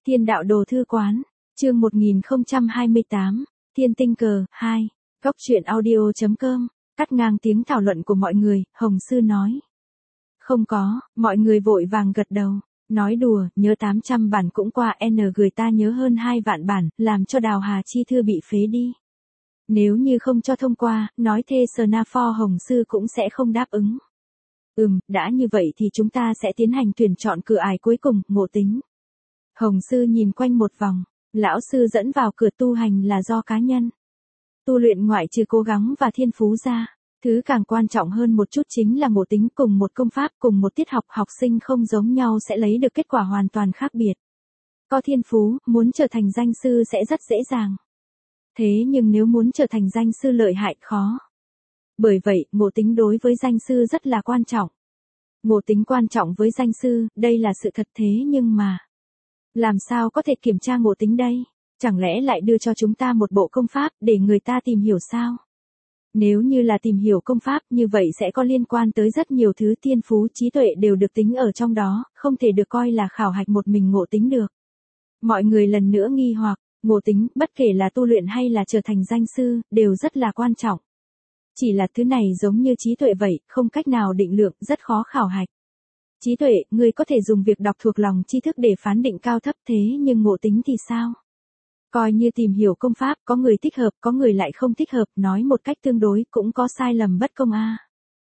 Thiên đạo đồ thư quán, chương 1028, Thiên tinh cờ, 2, Góc truyện audio.com, cắt ngang tiếng thảo luận của mọi người, Hồng Sư nói. Không có, mọi người vội vàng gật đầu, nói đùa, nhớ 800 bản cũng qua N gửi ta nhớ hơn 2 vạn bản, làm cho Đào Hà Chi Thư bị phế đi. Nếu như không cho thông qua, nói thê Snafor Hồng Sư cũng sẽ không đáp ứng. Đã như vậy thì chúng ta sẽ tiến hành tuyển chọn cửa ải cuối cùng, Ngộ Tính. Hồng Sư nhìn quanh một vòng, lão sư dẫn vào cửa tu hành là do cá nhân. Tu luyện ngoại trừ cố gắng và thiên phú ra, thứ càng quan trọng hơn một chút chính là Ngộ Tính. Cùng một công pháp, cùng một tiết học, học sinh không giống nhau sẽ lấy được kết quả hoàn toàn khác biệt. Có thiên phú, muốn trở thành danh sư sẽ rất dễ dàng. Thế nhưng nếu muốn trở thành danh sư lợi hại khó. Bởi vậy, Ngộ Tính đối với danh sư rất là quan trọng. Ngộ Tính quan trọng với danh sư, đây là sự thật, thế nhưng mà làm sao có thể kiểm tra Ngộ Tính đây? Chẳng lẽ lại đưa cho chúng ta một bộ công pháp để người ta tìm hiểu sao? Nếu như là tìm hiểu công pháp như vậy sẽ có liên quan tới rất nhiều thứ, thiên phú, trí tuệ đều được tính ở trong đó, không thể được coi là khảo hạch một mình Ngộ Tính được. Mọi người lần nữa nghi hoặc, Ngộ Tính, bất kể là tu luyện hay là trở thành danh sư, đều rất là quan trọng. Chỉ là thứ này giống như trí tuệ vậy, không cách nào định lượng, rất khó khảo hạch. Trí tuệ, người có thể dùng việc đọc thuộc lòng tri thức để phán định cao thấp, thế nhưng Ngộ Tính thì sao? Coi như tìm hiểu công pháp, có người thích hợp, có người lại không thích hợp, nói một cách tương đối cũng có sai lầm bất công a.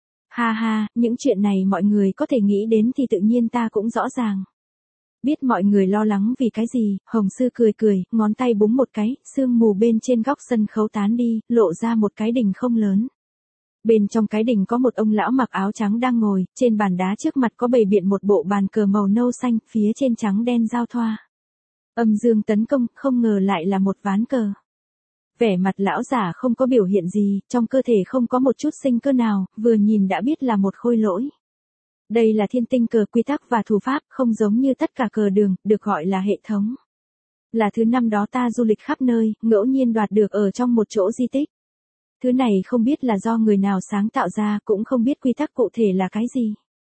Ha ha, những chuyện này mọi người có thể nghĩ đến thì tự nhiên ta cũng rõ ràng. Biết mọi người lo lắng vì cái gì, Hồng Sư cười cười, ngón tay búng một cái, sương mù bên trên góc sân khấu tán đi, lộ ra một cái đình không lớn. Bên trong cái đình có một ông lão mặc áo trắng đang ngồi, trên bàn đá trước mặt có bày biện một bộ bàn cờ màu nâu xanh, phía trên trắng đen giao thoa. Âm dương tấn công, không ngờ lại là một ván cờ. Vẻ mặt lão giả không có biểu hiện gì, trong cơ thể không có một chút sinh cơ nào, vừa nhìn đã biết là một khôi lỗi. Đây là thiên tinh cờ, quy tắc và thủ pháp, không giống như tất cả cờ đường, được gọi là hệ thống. Là thứ năm đó ta du lịch khắp nơi, ngẫu nhiên đoạt được ở trong một chỗ di tích. Thứ này không biết là do người nào sáng tạo ra, cũng không biết quy tắc cụ thể là cái gì.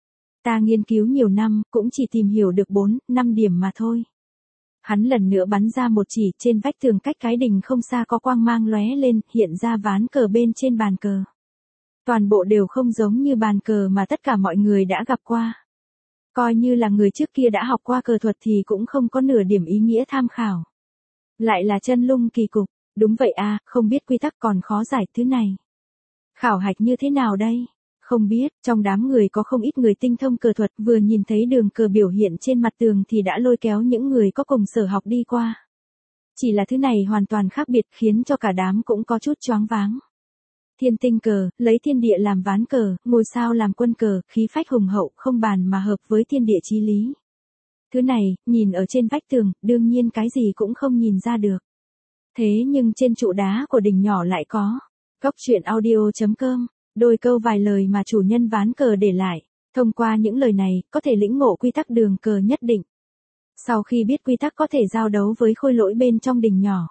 Ta nghiên cứu nhiều năm, cũng chỉ tìm hiểu được 4-5 điểm mà thôi. Hắn lần nữa bắn ra một chỉ, trên vách tường cách cái đình không xa có quang mang lóe lên, hiện ra ván cờ bên trên bàn cờ. Toàn bộ đều không giống như bàn cờ mà tất cả mọi người đã gặp qua. Coi như là người trước kia đã học qua cờ thuật thì cũng không có nửa điểm ý nghĩa tham khảo. Lại là chân lung kỳ cục, đúng vậy à, không biết quy tắc còn khó giải thứ này. Khảo hạch như thế nào đây? Không biết, trong đám người có không ít người tinh thông cờ thuật, vừa nhìn thấy đường cờ biểu hiện trên mặt tường thì đã lôi kéo những người có cùng sở học đi qua. Chỉ là thứ này hoàn toàn khác biệt, khiến cho cả đám cũng có chút choáng váng. Thiên tinh cờ, lấy thiên địa làm ván cờ, ngôi sao làm quân cờ, khí phách hùng hậu, không bàn mà hợp với thiên địa chí lý. Thứ này, nhìn ở trên vách tường, đương nhiên cái gì cũng không nhìn ra được. Thế nhưng trên trụ đá của đỉnh nhỏ lại có. Góc truyện audio.com, đôi câu vài lời mà chủ nhân ván cờ để lại. Thông qua những lời này, có thể lĩnh ngộ quy tắc đường cờ nhất định. Sau khi biết quy tắc có thể giao đấu với khôi lỗi bên trong đỉnh nhỏ.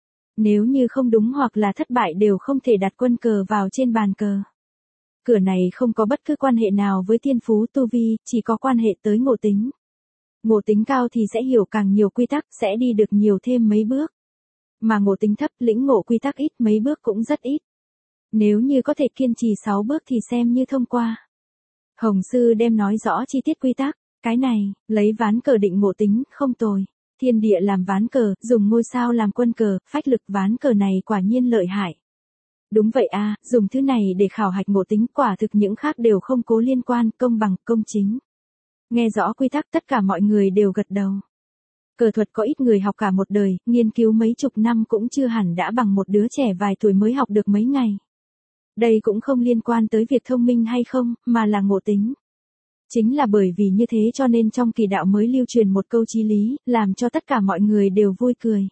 Nếu như không đúng hoặc là thất bại đều không thể đặt quân cờ vào trên bàn cờ. Cửa này không có bất cứ quan hệ nào với thiên phú tu vi, chỉ có quan hệ tới Ngộ Tính. Ngộ Tính cao thì sẽ hiểu càng nhiều quy tắc, sẽ đi được nhiều thêm mấy bước. Mà Ngộ Tính thấp, lĩnh ngộ quy tắc ít, mấy bước cũng rất ít. Nếu như có thể kiên trì 6 bước thì xem như thông qua. Hồng Sư đem nói rõ chi tiết quy tắc, cái này, lấy ván cờ định Ngộ Tính, không tồi. Thiên địa làm ván cờ, dùng ngôi sao làm quân cờ, phách lực ván cờ này quả nhiên lợi hại. Đúng vậy à, dùng thứ này để khảo hạch Ngộ Tính, quả thực những khác đều không cố liên quan, công bằng, công chính. Nghe rõ quy tắc tất cả mọi người đều gật đầu. Cờ thuật có ít người học cả một đời, nghiên cứu mấy chục năm cũng chưa hẳn đã bằng một đứa trẻ vài tuổi mới học được mấy ngày. Đây cũng không liên quan tới việc thông minh hay không, mà là Ngộ Tính. Chính là bởi vì như thế cho nên trong kỳ đạo mới lưu truyền một câu chí lý, làm cho tất cả mọi người đều vui cười.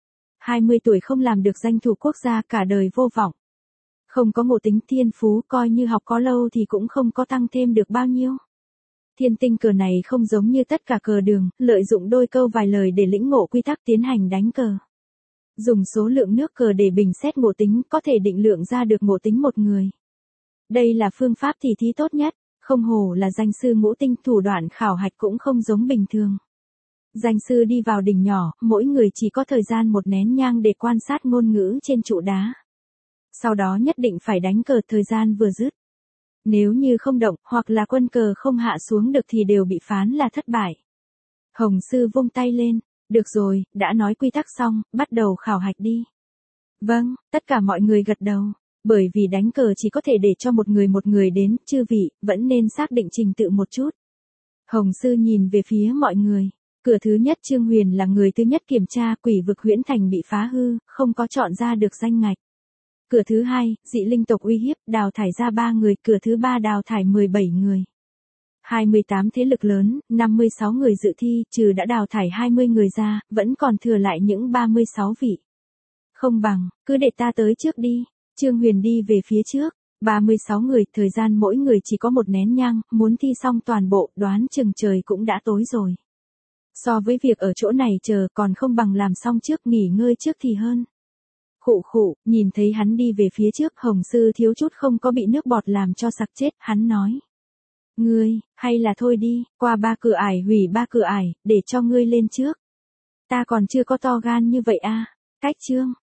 20 tuổi không làm được danh thủ quốc gia, cả đời vô vọng. Không có Ngộ Tính, thiên phú, coi như học có lâu thì cũng không có tăng thêm được bao nhiêu. Thiên tinh cờ này không giống như tất cả cờ đường, lợi dụng đôi câu vài lời để lĩnh ngộ quy tắc tiến hành đánh cờ. Dùng số lượng nước cờ để bình xét Ngộ Tính, có thể định lượng ra được Ngộ Tính một người. Đây là phương pháp tỉ thí tốt nhất, không hổ là danh sư ngũ tinh, thủ đoạn khảo hạch cũng không giống bình thường. Danh sư đi vào đỉnh nhỏ, mỗi người chỉ có thời gian 1 nén nhang để quan sát ngôn ngữ trên trụ đá. Sau đó nhất định phải đánh cờ thời gian vừa dứt. Nếu như không động, hoặc là quân cờ không hạ xuống được thì đều bị phán là thất bại. Hồng sư vung tay lên, được rồi, đã nói quy tắc xong, bắt đầu khảo hạch đi. Vâng, tất cả mọi người gật đầu. Bởi vì đánh cờ chỉ có thể để cho một người đến, chư vị, vẫn nên xác định trình tự một chút. Hồng sư nhìn về phía mọi người. Cửa thứ nhất Trương Huyền là người thứ nhất kiểm tra, quỷ vực Huyễn Thành bị phá hư, không có chọn ra được danh ngạch. Cửa thứ hai, dị linh tộc uy hiếp, đào thải ra 3 người, cửa thứ ba đào thải 17 người. 28 thế lực lớn, 56 người dự thi, trừ đã đào thải 20 người ra, vẫn còn thừa lại những 36 vị. Không bằng, cứ để ta tới trước đi. Trương Huyền đi về phía trước. 36 người, thời gian mỗi người chỉ có 1 nén nhang, muốn thi xong toàn bộ, đoán chừng trời cũng đã tối rồi. So với việc ở chỗ này chờ còn không bằng làm xong trước, nghỉ ngơi trước thì hơn. Khụ khụ, nhìn thấy hắn đi về phía trước, Hồng sư thiếu chút không có bị nước bọt làm cho sặc chết, hắn nói. Ngươi, hay là thôi đi, qua 3 cửa ải hủy 3 cửa ải, để cho ngươi lên trước. Ta còn chưa có to gan như vậy à, cách Trương.